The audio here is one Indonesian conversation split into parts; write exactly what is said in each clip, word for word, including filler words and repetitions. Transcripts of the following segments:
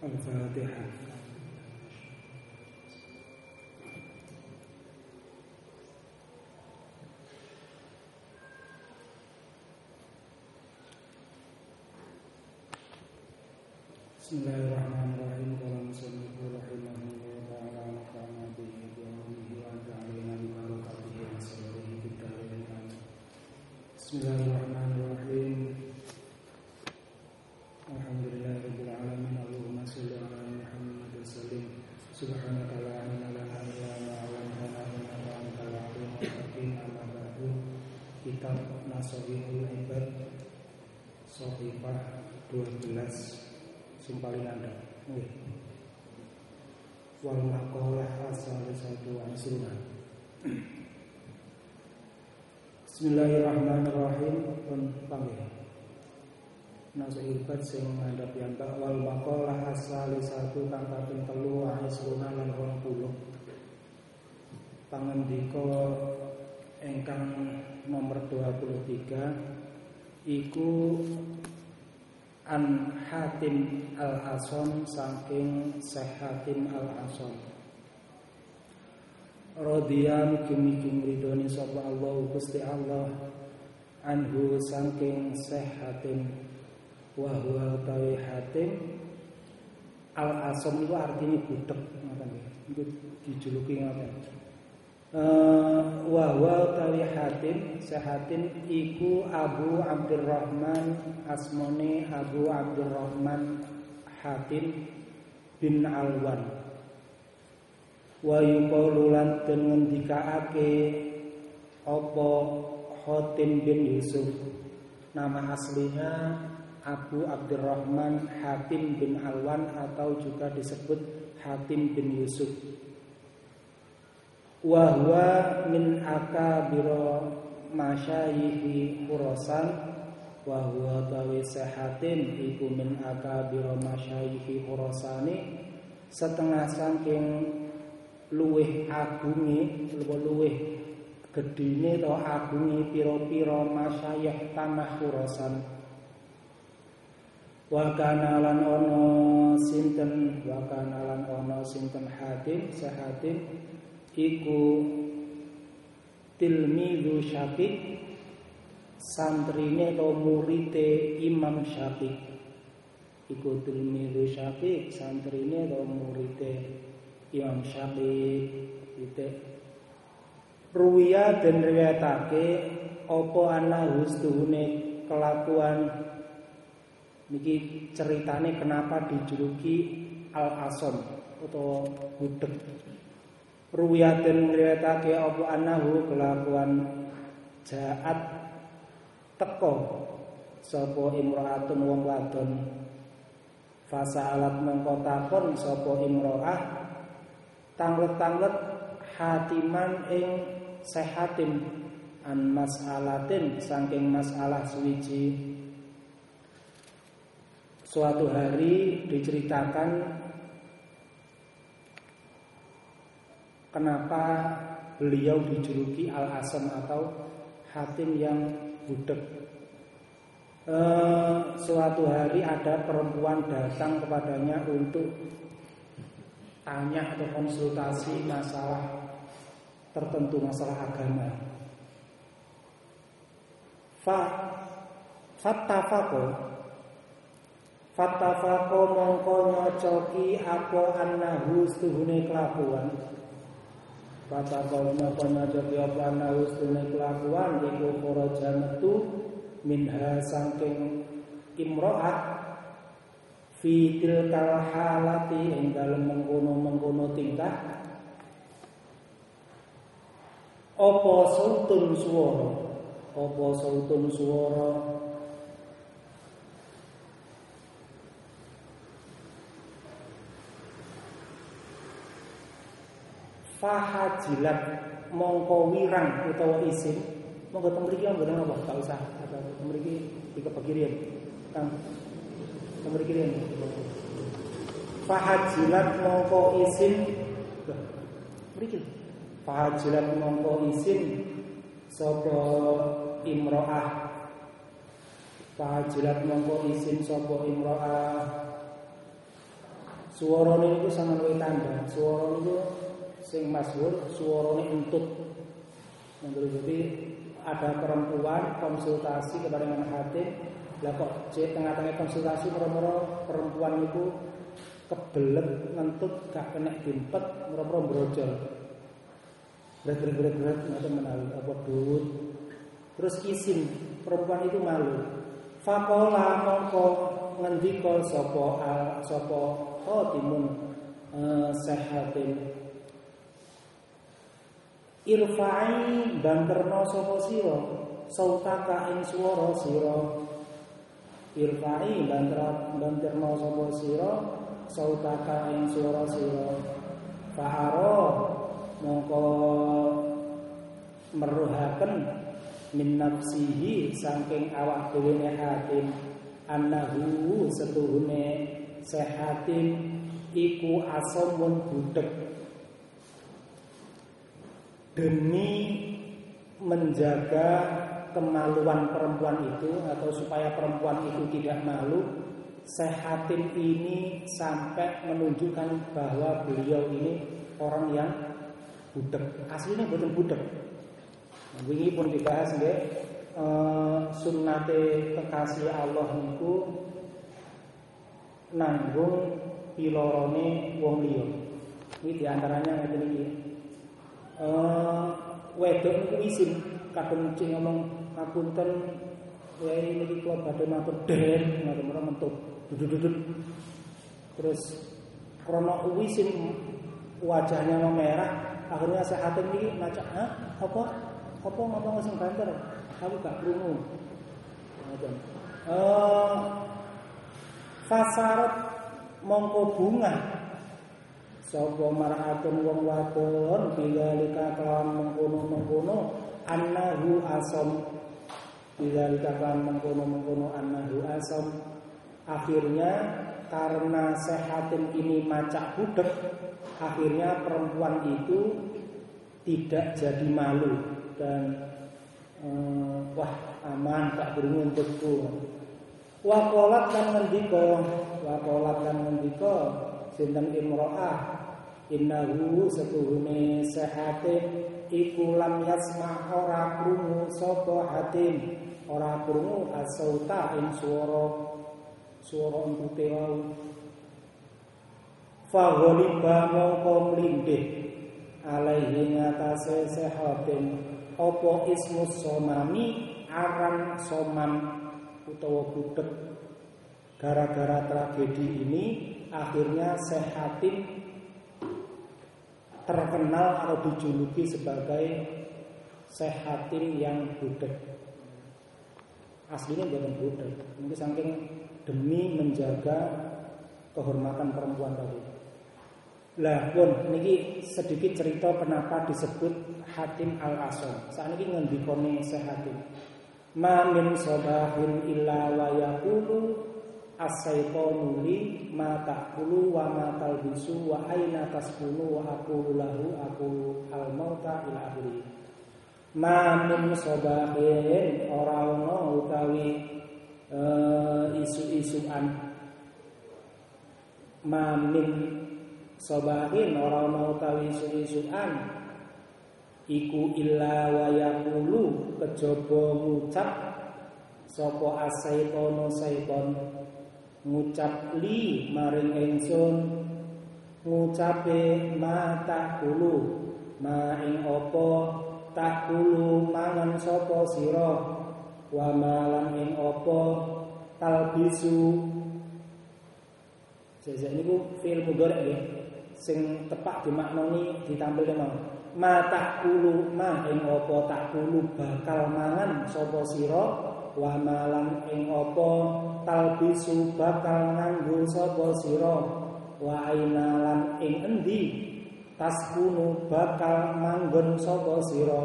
Al-Fatihah. Bismillahirrahmanirrahim. Qala musannifur rahimahullahu ta'ala nafa'ana bihi wa bihi wa ja'alna min barakatihi wa sirrihi fid dharain. Bismillahirrahmanirrahim. Alhamdulillahirabbil alamin. Allahumma shalli ala Muhammad wa sallim. Subhanaka la ilma lana illa ma 'allamtana innaka antal alimul hakim. Amma ba'du. Kitab Nasihul Ibad Shafifah dua belas sing paling andal. Nggih. Wal maqalah asal satu asruna. Bismillahirrahmanirrahim. Pun panggih. Nasihul Ibad sing ngandhap piyambak wal maqalah asal satu kang kaping telu asruna lan rong puluh. Pangandika ingkang nomor dua puluh tiga iku An Hatim Al-Asom saking Syekh Hatim Al-Asom radhiya mugi-mugi ridhoni sapa Allah Gusti Allah anhu saking Syekh Hatim wa huwa tawi Hatim Al-Asom itu artinya budak ngoten nggih dijuluki ngoten. Uh, wa wa tawi Hatim Hatim iku Abu Abdurrahman asmane Abu Abdurrahman Hatim bin Alwan wa yuqalu lan den ngendikaake apa Hatim bin Yusuf. Nama aslinya Abu Abdurrahman Hatim bin Alwan atau juga disebut Hatim bin Yusuf. Wa huwa min akabira masyayikhi Khurasan wa huwa tawi Hatim iku min akabira masyayikhi Khurasani setengah saking luweh agunge luweh gedine to agunge pira-pira masyayikh tanah Khurasan. Wa kana lan ana sinten wa kana lan ana sinten Hatim Hatim iku tilmizu Syafiq santrine atau murite Imam Syafiq. Iku tilmizu Syafiq santrine atau murite Imam Syafiq. Ite ruwiya den riwayatake apa ana hustuhune kelakuan niki ceritane kenapa dijuluki Al-Asom atau budak. Ruwiyatin ngriwayatake apa anahu kelakuan jaat teko sapa imraatun wong wadon fasaalat mengko takon sapa imraah tanglet-tanglet Hatiman ing Hatim an mas'alatin saking masalah suwiji. Suatu hari diceritakan kenapa beliau dijuluki Al-Asom atau Hatim yang budak. E, suatu hari ada perempuan datang kepadanya untuk tanya atau konsultasi masalah tertentu, masalah agama. Fa fattafaqo fattafaqo mongko nyocoki apa annahu stuhune kelakuan. Kata kaumnya penajati apa naustune kelakuan iku kharaja metu minha saking imro'ah fi tilkal halati ing dalem mengkono-mengkono tingkah apa sautun swara apa sautun swara fahajilat mongko wirang utawa isim monggo teng mriki mboten apa tak usah atau teng mriki dikepekirian Kang teng mriki riyen fahajilat mongko isim mriki fahajilat mongko isim sapa imro'ah fahajilat mongko isim sapa imro'ah Suwarane niku sangat luwih tanda. Swara niku sing masyhur suwarane entut. Jadi ada perempuan konsultasi kepada Imam Hatim. Lah kok cek tengah-tengah konsultasi moro-moro perempuan itu kebelet ngentut gak kena dimpet moro-moro brojol. Berat-berat-berat ngoten menawi apa duwut. Terus izin perempuan itu malu. Faqala mongko ngendika sapa sapa Khatimun eh, Sahatin Irfa'i banterno sapa sira sautaka ing swara sira Irfa'i banter banterno sapa sira sautaka ing swara sira fa'ara mongko meruhaken min nafsihi saking awak dhewe Hatim annahu setuhune Sahatin iku asamun budhek demi menjaga kemaluan perempuan itu atau supaya perempuan itu tidak malu, Sahatin ini sampai menunjukkan bahwa beliau ini orang yang budek. Aslinya bukan budek. Ini pun dibahas nggih. E, sunnate kekasih Allah niku nanggung pilorone wong liya. Ini diantaranya ngeten iki. Uh, wedok niku isin kadang cing ngomong ngapunten wae niki kula badhe matur den ngono mentut dudut-dudut terus krana isin wajahnya memerah akhirnya Sahatin iki maca ha apa apa ngomong sing banter aku gak krungu ngoten eh fasarat mongko bunga sapa mar'atun wong wadon bilalika kelawan mengkono-mengkono annahu asam bilalika kelawan mengkono-mengkono annahu asam akhirnya karena Sahatin ini macak budek akhirnya perempuan itu tidak jadi malu dan eh, wah aman tak beruntung untukku wa qalat lan ngendika wa qalat lan ngendika sinten imro'ah innahu setuhune Sahatin iku lam yasma ora krungu sapa Hatim ora krungu asauta ing swara swara entute wau fa ghaliba mongko mlindih alaihi ngatase Sahatin apa ismus somami aran somam utawa budek gara-gara tragedi ini akhirnya Sahatin terkenal atau dijuluki sebagai Sahatin yang budek. Aslinya bukan budek, mungkin saking demi menjaga kehormatan perempuan tadi. Lah pun niki sedikit cerita kenapa disebut Hatim al-Asam. Saat ini ngendikone Sahatin. Ma min sabahin illa wa yaqulu as-saytanu li ma ta'kulu wa ma talbisu wa aina taskunu wa aqulu lahu aqulu al-mauta ila akhiri. Ma min sabahin ora ono utawi uh, isu-isuan. Ma min sabahin ora ono utawi isu-isuan iku illa wa yaqulu kejaba ngucap sapa as-saytanu sayton ngucap li maring ingsun ngucape ma takulu ma ing apa takulu mangan sapa sira wa malan ing apa talbisu sesuk niku fi'il mudhari nggih sing tepak dimaknani ditampil mau ma takulu ma ing apa takulu bakal mangan sapa sira wa malan ing apa talbisu bakal nganggo sapa sira wa ainalan ing endi taskunu bakal manggon sapa sira.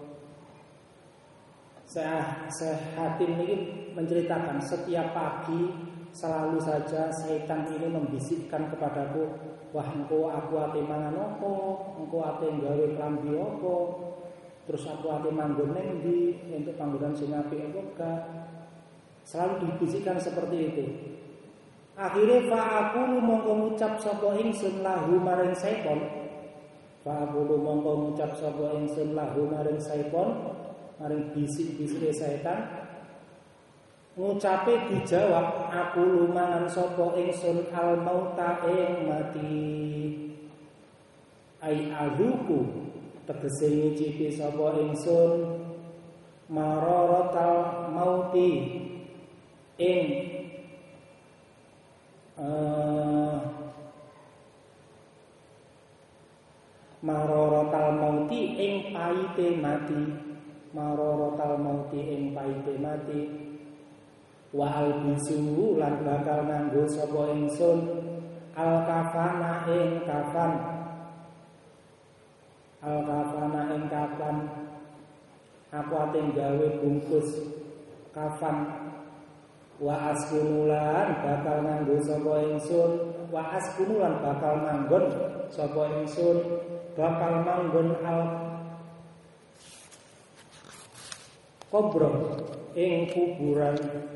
Sahatin ini menceritakan setiap pagi selalu saja setan ini membisikkan kepadaku, wah engko aku ate mangan apa, engko ate gawe klambi apa, terus aku ate manggon ning ndi, entuk panggonan sing apik apa gak. Selalu dibisikkan seperti itu. Akhire fa aku mongko ngucap sapa ingsun lahu maring setan. Fa aku mongko ngucap sapa ingsun lahu maring setan, maring bisik-bisike setan. Ngucape dijawab aku lumangan sapa ingsun al mauta ing mati. Ai azuku tegese ngicipi sapa ingsun mararatal mauti ing uh, mararatal mauti ing paite mati mararatal mauti ing paite mati wa albisu lan bakal nganggo sapa ingsun al kafana ing kafan al kafana ing kafan aku ate gawe bungkus kafan wa askunulan bakal nganggo sapa ingsun wa askunulan bakal manggon sapa ingsun bakal manggon al kubra ing kuburan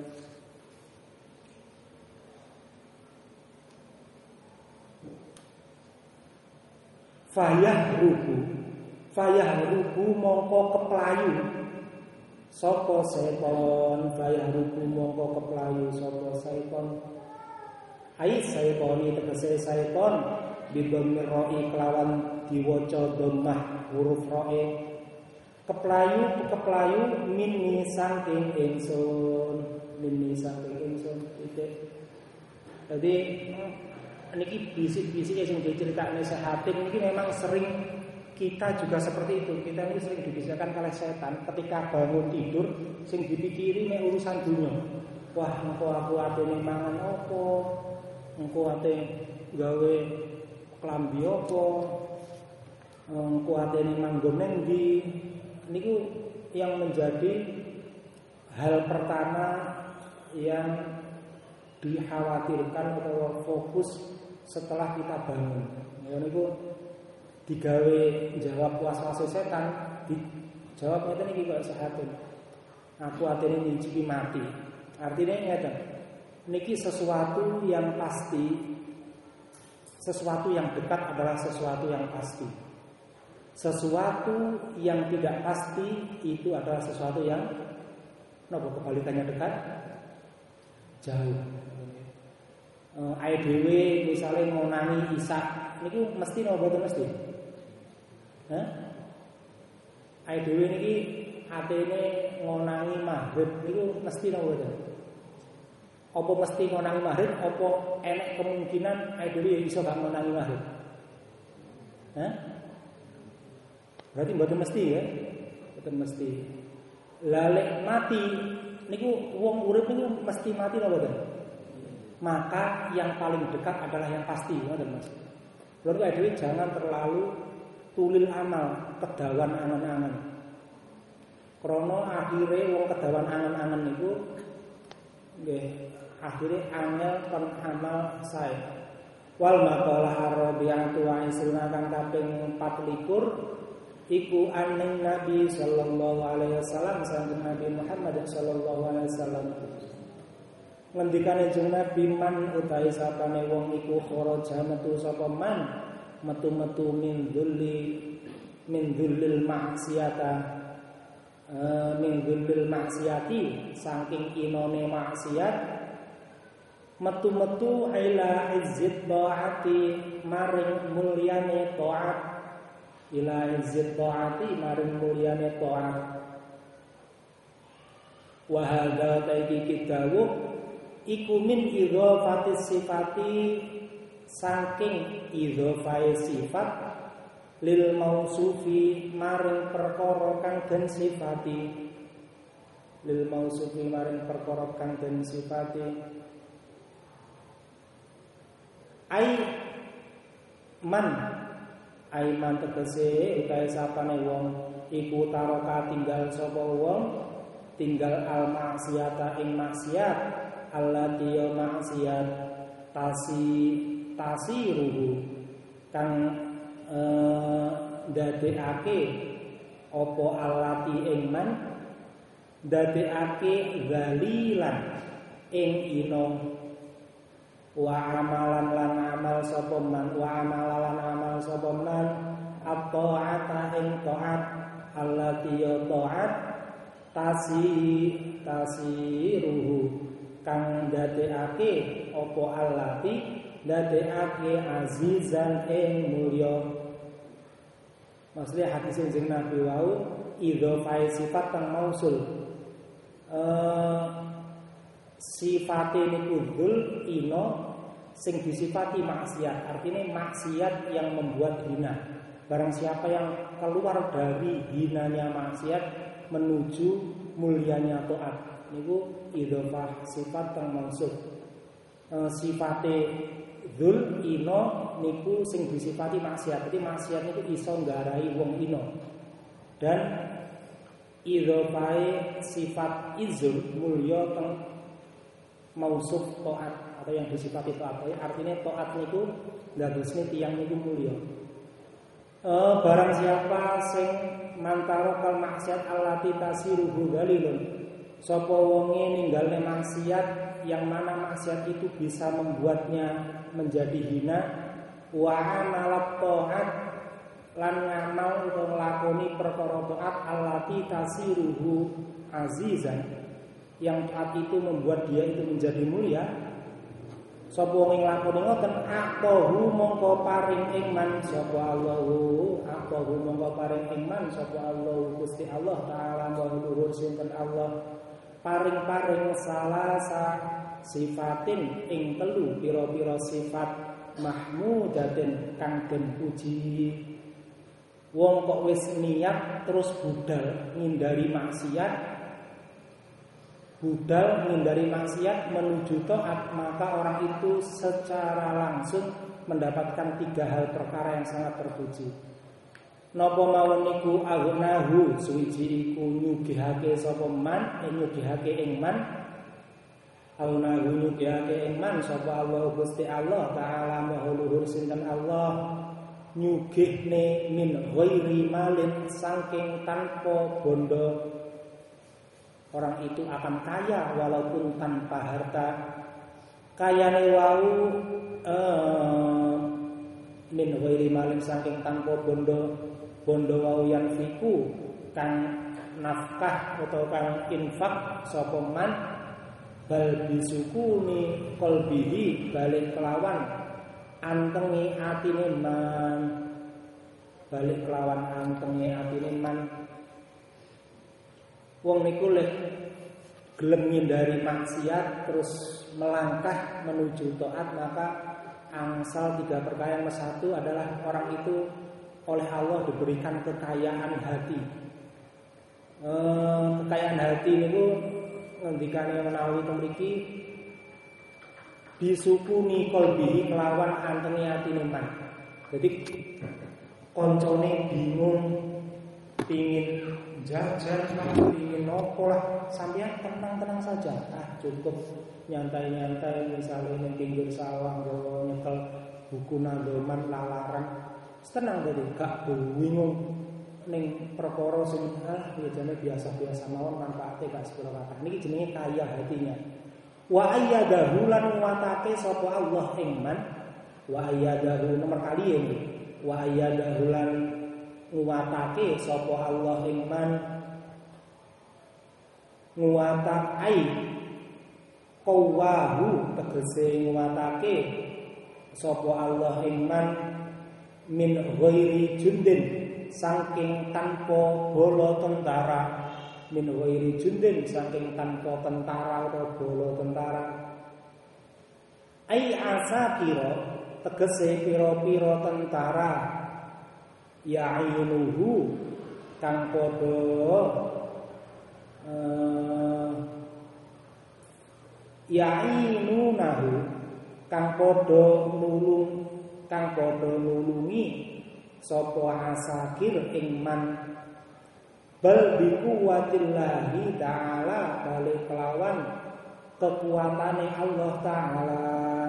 fayah rubu fayah rubu mongko keplayu sapa setan fayah rubu mongko keplayu sapa setan ai setani tegese setan didhamir ra'i kelawan diwaca dhammah huruf ra'i keplayu keplayu minni saking ingsun minni saking ingsun titik. Jadi niki bisik-bisik sing diceritakne Hatim niki memang sering kita juga seperti itu. Kita ini sering dibisikkan oleh setan ketika bangun tidur sing dipikiri mek urusan dunia. Wah, engko aku atene mangan apa? Engko ate gawe klambi apa? Engko atene manggon nang ndi? Niku yang menjadi hal pertama yang dikhawatirkan atau fokus setelah kita bangun. Niku digawe jawab was-wase setan, dijawab ngeten iki kok sehatin. Aku atene nyicipi mati. Artinya ngeten. Niki sesuatu yang pasti, sesuatu yang dekat adalah sesuatu yang pasti. Sesuatu yang tidak pasti itu adalah sesuatu yang napa kebalikannya dekat? Jauh. Uh, ae dhewe misale ngonangi Ishak niku mesti napa boten mesti? Hah? Ae dhewe niki atene ngonangi maghrib niku mesti napa boten? Apa mesti ngonangi maghrib apa enek kemungkinan ae dhewe iso gak ngonangi maghrib? Hah? Berarti mboten mesti ya? Mboten mesti. Lalek mati niku wong urip niku mesti mati napa boten? Maka yang paling dekat adalah yang pasti, ngoten Mas. Lha dhewe jangan terlalu tulil amal, kedawan angen-angen. Krana akhire wong kedawan angen-angen niku nggih akhire angel kon amal sae. Wal maqalah ar-rabi'atu wa isruna kang kaping empat likur iku aning Nabi sallallahu alaihi wasallam saking Nabi Muhammad sallallahu alaihi wasallam. Ngendikane jeneng Nabi man utahe sapane wong iku kharaja metu sapa man metu-metu min dzulli min dzullil maksiata uh, min dzullil maksiati saking inone maksiat metu-metu ila izzit taati maring mulyane taat ila izzit taati maring mulyane taat wa hadza taiki dawuh iku min idhofati sifati saking idhofai sifat lil mausufi maring perkara kang den sifati lil mausufi maring perkara kang den sifati ai man ai man tegese utahe sapane wong iku taroka tinggal sapa wong tinggal al maksiata ing maksiat allati ya maksiat tasi tasiruhu kang eh, ndadekake apa allati ing man ndadekake zalilan ing ino wa amalan lan amal sapa man wa amalan amal sapa man at-ta'ata ing ta'at allati ya ta'at tasi tasiruhu kang dadekake apa allati dadekake azizan ing mulya. Maksudnya hadis sing Nabi wau idhofai sifat kang mausul eh sifate niku dzul ino sing disifati maksiat, artinya maksiat yang membuat hina. Barang siapa yang keluar dari hinanya maksiat menuju mulianya taat, niku idhofah sifat kang mausul. E, sifate dzul ino niku sing disifati maksiat. Jadi maksiat niku iso nggarai wong ino. Dan idhofai sifat izul mulya teng mausuf taat atau yang disifati taat. Artinya taat niku ndadosne tiyang niku mulya. E, barang siapa sing mantaro kal maksiat allati tasiruhu dalilun, sapa wonge ninggalne maksiat yang mana maksiat itu bisa membuatnya menjadi hina, wa amalat taat lan ngamal utawa nglakoni perkara taat allati tasiruhu azizan, yang taat itu membuat dia itu menjadi mulia. Sapa wong nglakoni ngoten aqahu mongko paring iman sapa Allahu, aqahu mongko paring iman sapa Allah Gusti Allah taala wa luhur sinten Allah paring-paring salasa sifatin ing telu pira-pira sifat mahmudatin kang den puji. Wong kok wis niat terus budal ngindari maksiat, budal menghindari maksiat menuju taat, maka orang itu secara langsung mendapatkan tiga hal perkara yang sangat terpuji. Napa mawon niku agnahu suwiji iku nyugihake sapa man, nyugihake ing man. Agnahu nyugihake ing man sapa Allah Gusti Allah taala maha luhur sinten Allah nyugihne min ghairi malin saking tanpa bondo. Orang itu akan kaya walaupun tanpa harta. Kayane wau eh, min ghairi malin saking tanpa bondo. Bondo wau yang fiku kang nafkah atau kang infak sapa man bal bisukuni qalbihi balik kelawan antengi atine man, balik kelawan antengi atine man. Wong niku lek gelem ngindari maksiat terus melangkah menuju taat, maka angsal tiga perkara. Yang satu adalah orang itu oleh Allah diberikan kekayaan hati. E, kekayaan hati niku ngendikane menawi mriki disukuni qalbihi kelawan antenge atine man. Jadi koncone bingung pingin jajan, pingin nopo lah, sampeyan tenang-tenang saja. Ah, cukup nyantai-nyantai misalnya ning pinggir sawah nggawa nyekel buku nadoman lalaran. Tenang tadi, gak bingung ning perkara sing ah biasane biasa-biasa mawon manfaate gak sepira kathah. Niki jenenge kaya hatinya. Wa ayyadahu lan nguatake sapa Allah ing man. Wa ayyadahu nomor kali ini. Wa ayyadahu lan nguatake sapa Allah ing man. Nguatai qawahu tegese nguatake sapa Allah ing man min ghairi jundin saking tanpa bala tentara. Min ghairi jundin saking tanpa tentara atau bala tentara. Ai asakira tegese pira-pira tentara ya'inuhu kang padha uh, ya'inunahu kang padha nulung kang padha nulungi sapa asakir ing man bal bi quwwatillahi ta'ala balik kelawan kekuatane Allah taala.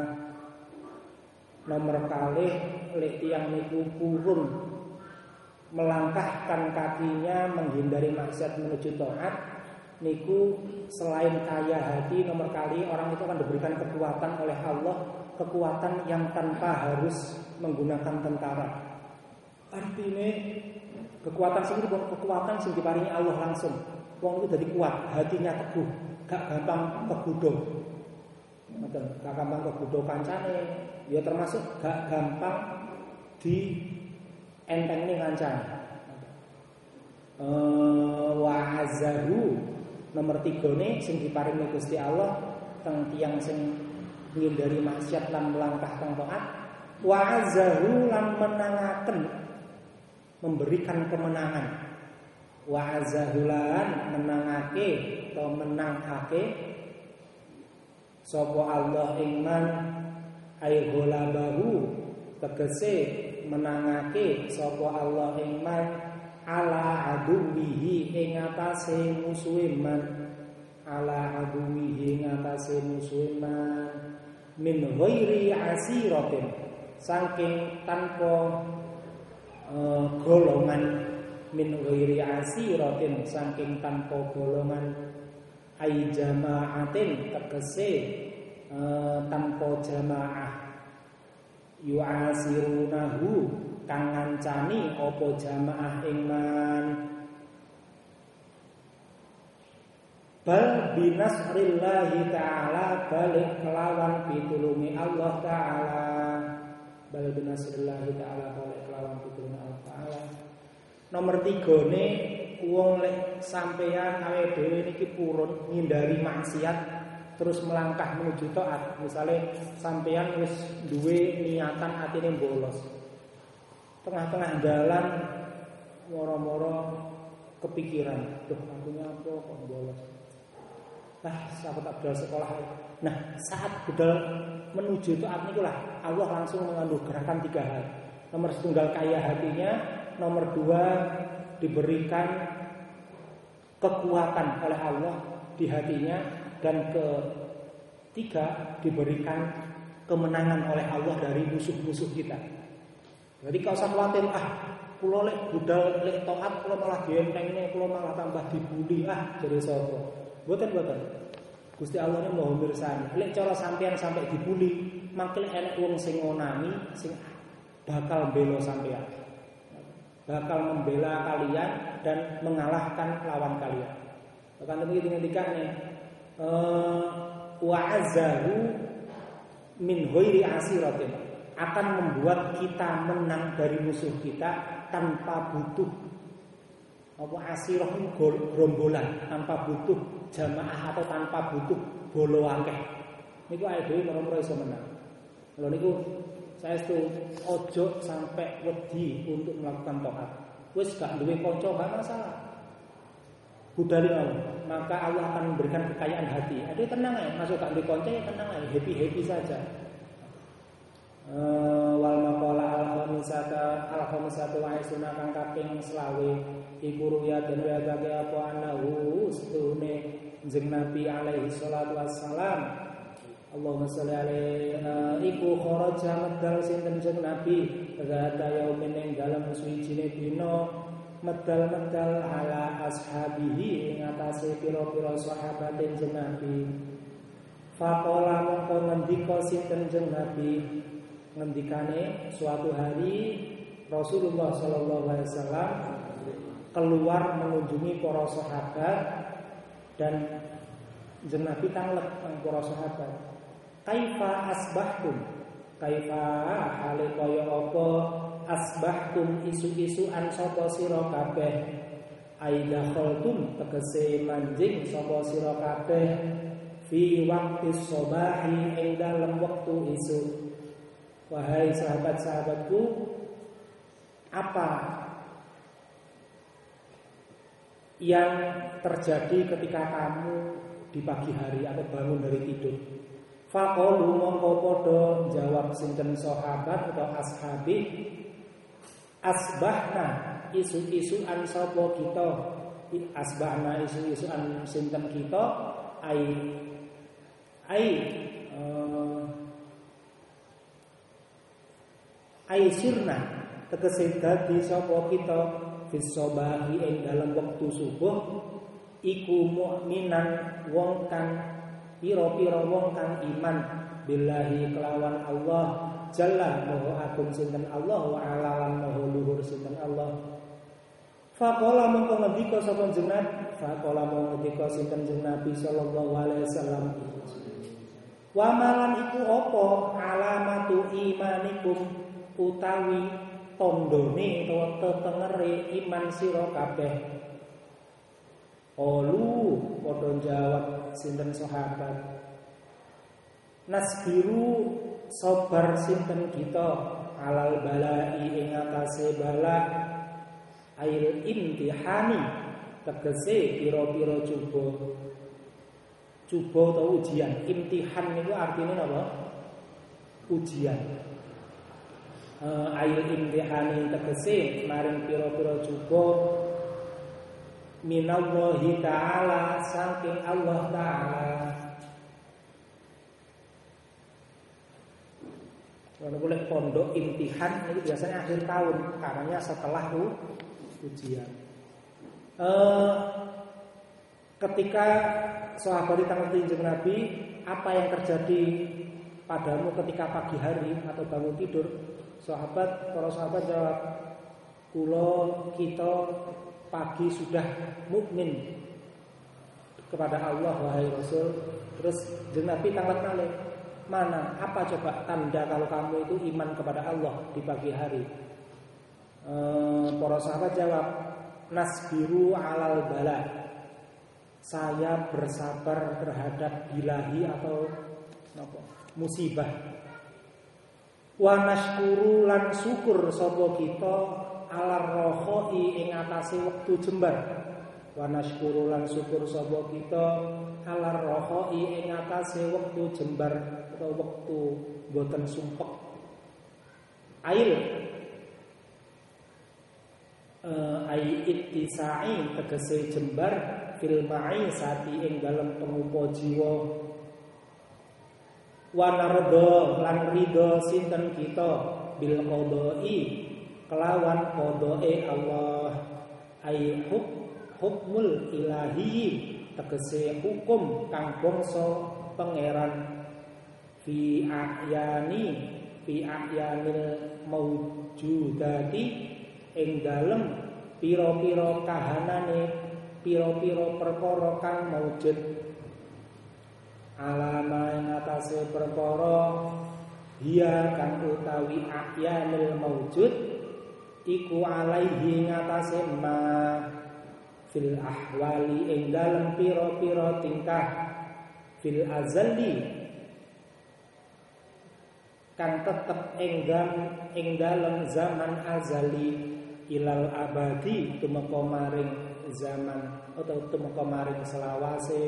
Nomor kalih lek tiyang niku purun melangkahkan kakinya menghindari maksiat menuju taat niku selain kaya hati, nomor kali orang itu akan diberikan kekuatan oleh Allah, kekuatan yang tanpa harus menggunakan tentara. Artinya kekuatan sing kekuatan sing diparingi Allah langsung. Wong itu jadi kuat, hatinya teguh, gak gampang kebudok. Ngoten, gak gampang kebudok kancane, ya termasuk gak gampang di entengne kancane. Eh wa azahu nomor tiga nih sing diparingi Gusti Allah teng tiyang sing ngindari maksiat lan melangkah teng taat. Wa azahu lan menangaken memberikan kemenangan. Wa azahulan menangake atau menangake sapa Allah ingman ay ghalabahu tegese menangake sapa Allah ingman ala aduwihi ing atase musuhe man ala aduwihi ing atase musuhe man min ghairi asiratin saking tanpa Uh, golongan min ghairi asiratin saking tanpa golongan ai jamaatin tegese uh, tanpa jamaah yu'asirunahu kang ngancani apa jamaah iman bal binasrillahi ta'ala balik kelawan pitulungi Allah ta'ala bal binasrillahi ta'ala balik kelawan pitulungi Allah ta'ala. Nomor tiga nih wong lek sampeyan awake dhewe niki purun ngindari maksiat terus melangkah menuju taat. Misale sampeyan wis duwe niatan atine bolos. Tengah-tengah jalan moro-moro kepikiran, "Duh, akunya apa kok bolos?" Nah, sahabat Abdul sekolah. Nah, saat budal menuju taat niku lah Allah langsung menganugerahkan tiga hal. Nomor setunggal kaya hatinya, nomor dua diberikan kekuatan oleh Allah di hatinya, dan ketiga diberikan kemenangan oleh Allah dari musuh-musuh kita. Jadi kalau usah khawatir, ah kula lek budal lek taat kula malah dientengne, kula malah tambah dibuli, ah jare sapa. Mboten-mboten. Gusti Allah ini mau mirsani. Lek cara sampean sampai dibuli, mangkel enek wong sing ngonami sing bakal bela sampean. Bakal membela kalian dan mengalahkan lawan kalian. Bahkan itu ngendikane eh wa azzahu min ghairi asiratin akan membuat kita menang dari musuh kita tanpa butuh apa asirah gerombolan, tanpa butuh jamaah atau tanpa butuh bolo akeh. Niku awake dhewe ora iso menang. Lha niku saya itu ojo sampai wedi untuk melakukan taat. Wis gak duwe kanca gak masalah. Budali Allah, maka Allah akan memberikan kekayaan hati. Ada tenang aja, masuk gak duwe kanca ya tenang aja, happy-happy saja. Uh, wal maqala al-khamisata al-khamisatu wa isuna kang kaping selawe iku ruya den wayake apa anahu stune jeneng Nabi alaihi salatu wassalam Allahumma sholli alaihi uh, iku kharaja medal sinten jeneng Nabi zata yaumin ing dalem suwijine dina medal-medal ala ashabihi ing atase pira-pira sahabatin jeneng Nabi faqala mongko ngendika sinten jeneng Nabi ngendikane suatu hari Rasulullah sallallahu alaihi wasallam keluar mengunjungi para sahabat dan jeneng Nabi tanglek nang para sahabat. Kaifa asbahtum? Kaifa hale kaya apa asbahtum isu-isuan sapa sira kabeh? Aida khaltum tegese manjing sapa sira kabeh fi waqti shabahi ing dalem wektu isu. Wahai sahabat-sahabatku, apa yang terjadi ketika kamu di pagi hari atau bangun dari tidur? Faqalu mongko padha jawab sinten sahabat atau ashabi, asbahna isu-isuan sapa kita, asbahna isu-isuan sinten kita, ai ai uh, ai sirna tegese dadi sapa kita fisobahi ing dalam waktu subuh iku mukminan wong kang pira-pira wong kang iman billahi kelawan Allah jalla maha agung sinten Allah wa ala lan maha luhur sinten Allah. Faqala mongko ngendika sapa jenengan faqala mongko ngendika sinten jeneng Nabi sallallahu alaihi wasallam wa malan iku apa alamatu imanikum utawi tandane utawa tetengere iman sira kabeh. Olu padha jawab sinten sahabat nasbiru sabar sinten kita alal balai ing atase bala ail imtihani tegese pira-pira coba coba atau ujian. Imtihan itu artinya apa? Ujian. Uh, ail imtihani tegese maring pira-pira coba minallahi ta'ala saking Allah ta'ala. Kalau boleh pondok imtihan itu biasanya akhir tahun, karena setelah ujian. Uh, ketika sahabat ditanya kanjeng Nabi, apa yang terjadi padamu ketika pagi hari atau bangun tidur? Sahabat, para sahabat jawab, kula kita pagi sudah mukmin kepada Allah wahai Rasul. Terus kanjeng Nabi tanglet malih, mana apa coba tanda kalau kamu itu iman kepada Allah di pagi hari? E, para sahabat jawab, nasbiru alal bala. Saya bersabar terhadap bilahi atau apa, musibah. Wa nashkuru lan syukur sapa kita alar rohoi ing atase wektu jembar. Wa nashkuru lan syukur sapa kita alar rohoi ing atase wektu jembar atau wektu boten sumpek. Ail uh, ai ittisai tegese jembar fil ma'i sati ing dalem pengupa jiwa. Wa nardo lan ridho sinten kita bil qadai kelawan qadae Allah. Ai huk hukmul ilahi tegese hukum kang bangsa pangeran fi ahyani fi ahyanil maujudati ing dalem pira-pira kahanane pira-pira perkara kang maujud. Alama ing atase perkara dia kang utawi ahyanil maujud iku alaihi ngatasé ma fil ahwali ing dalem pira-pira tingkah fil azali kang tetep enggam ing dalem zaman azali ilal abadi tumeka maring zaman atau tumeka maring selawase.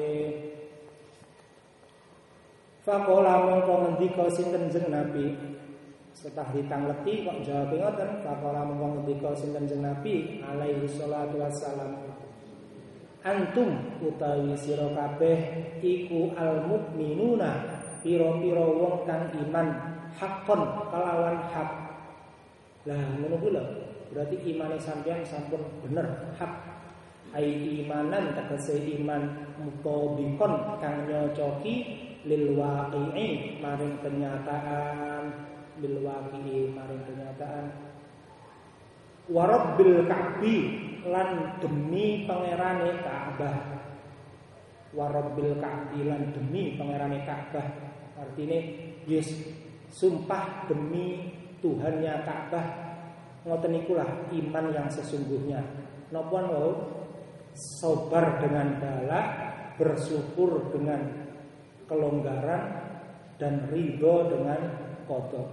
Faqala mongko ngendika sinten jeneng Nabi setelah ditangleti kok jawab ngoten. Faqala mongko ngendika sinten jeneng Nabi alaihi salatu wassalam, antum utawi sira kabeh iku al mukminuna pira-pira wong kang iman hakon kelawan hak. Lah ngono kuwi lho, berarti imane sampeyan sampun bener hak. Ai imanan tegese iman mutabikon kang nyocoki lil waqi'i maring kenyataan, bil waqi'i maring kenyataan. Wa rabbil ka'bi lan demi pangerane Ka'bah. Wa rabbil ka'bi lan demi pangerane Ka'bah. Artine yes sumpah demi Tuhannya Ka'bah. Ngoten ikulah iman yang sesungguhnya. Napa wau sabar dengan bala, bersyukur dengan kelonggaran, dan ridho dengan qada.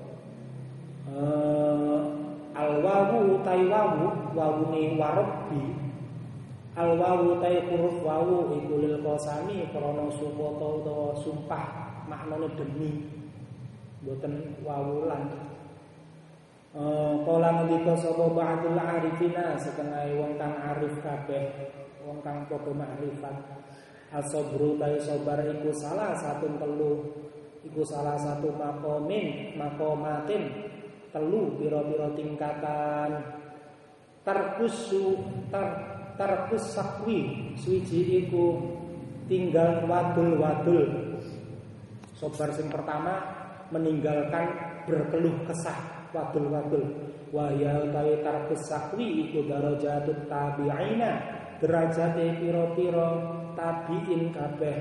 Uh, Al-wawu utai wawu wawune warabbi. Al-wawu utai huruf wawu iku lil qasami krana supata utawa sumpah maknane demi mboten wawulan. Eh kala ngendika sapa ba'dul arifina setengah wong kang arif kabeh, wong kang padha makrifat. As-sabru ta sabar iku salah satu telu, iku salah satu makomin, makomatin telu pira-pira tingkatan. Tarkusu tar tarkus sakwi suci iku tinggal wadul-wadul. Sabar sing pertama meninggalkan berkeluh kesah wadul-wadul. Wa ya utawi tarkus sakwi iku darajatut tabi'ina, derajate pira-pira tabi'in kabeh.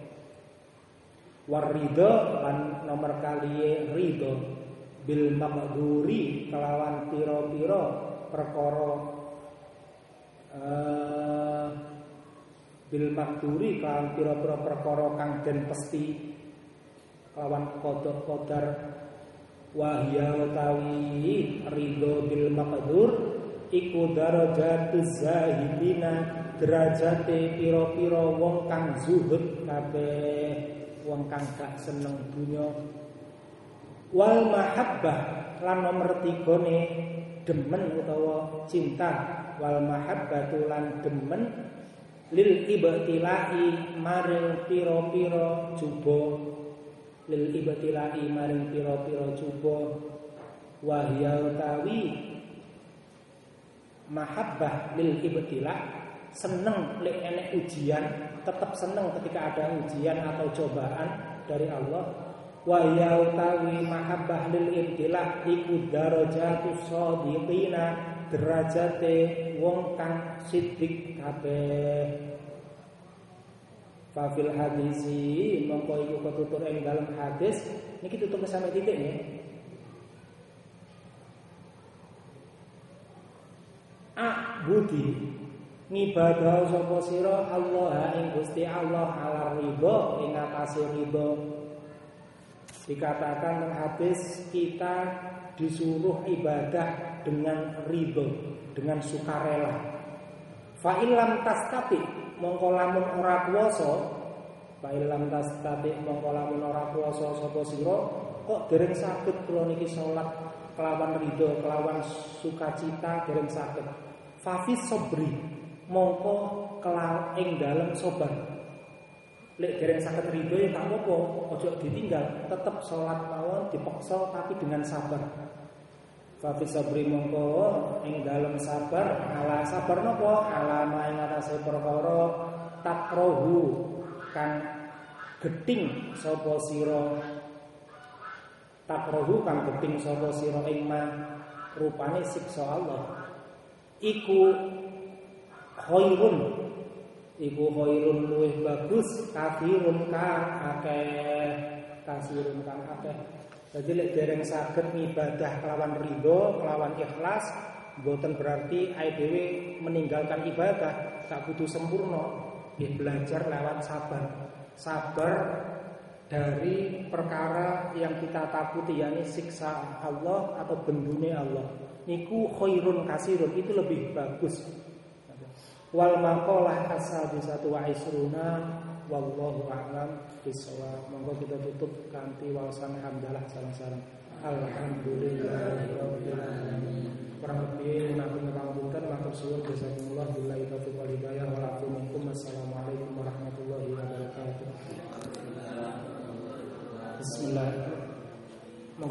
War ridho lan nomor kaliye ridho bil maqduri kelawan pira-pira perkara uh, bil maqduri kelawan pira-pira perkara kang den pesti lawan qada qadar. Wahya utawi ridho bil maqdur iku darajatuz zahidina, derajate pira-pira wong kang zuhud kabeh, wong kang gak seneng dunya. Wal mahabbah lan nomor tigane demen utawa cinta. Wal mahabbatu lan demen lil ibtilai maring pira-pira cuba, lil ibtilai maring pira-pira cuba. Wahya utawi mahabbah lil ibtila, seneng lek enek ujian, tetap seneng ketika ada ujian atau cobaan dari Allah. Wahya utawi mahabbah lil ibtila iku darajatus shadiqina, derajate wong kang siddiq kabeh. Fafil hadisi mongko iku ketutur ing dalam hadis niki tutup sampai titik ya. A budi ngibadah sapa sira Allah ing Gusti Allah ala ridho ing atase ridho. Dikatakan dalam hadis kita disuruh ibadah dengan ridho, dengan sukarela. Fa illam tastati mongko lamun ora kuwasa, fa illam tastati mongko lamun ora kuwasa sapa sira kok dereng saged kula niki salat kelawan ridho, kelawan sukacita dereng saged. Fafis sabri mongko kelawan ing dalem sabar. Lek dereng saged ridho ya tak apa, aja ditinggal, tetep salat mawon dipaksa tapi dengan sabar. Fafis sabri mongko ing dalem sabar, ala sabar napa? Ala ing atase perkara takrohu kang geting sapa sira. Takrohu kang geting sapa sira ing ma rupane siksa Allah. Iku khairun, iku khairun luwih bagus, kafirun kang akeh, kasirun kang akeh. Jadi lek dereng saged ngibadah kelawan ridho, kelawan ikhlas, mboten berarti ae dhewe meninggalkan ibadah, tak kudu sempurna. Nggih belajar lewat sabar. Sabar dari perkara yang kita takuti, yakni siksa Allah atau bendune Allah. Niku khairun kasirun, itu lebih bagus. Wal maqalah as-sadisatu wa isruna wallahu a'lam bishawab. Monggo kita tutup kanthi waosan hamdalah sareng-sareng. Alhamdulillahirabbil alamin. Kurang lebih menanggung pangapunten matur suwun.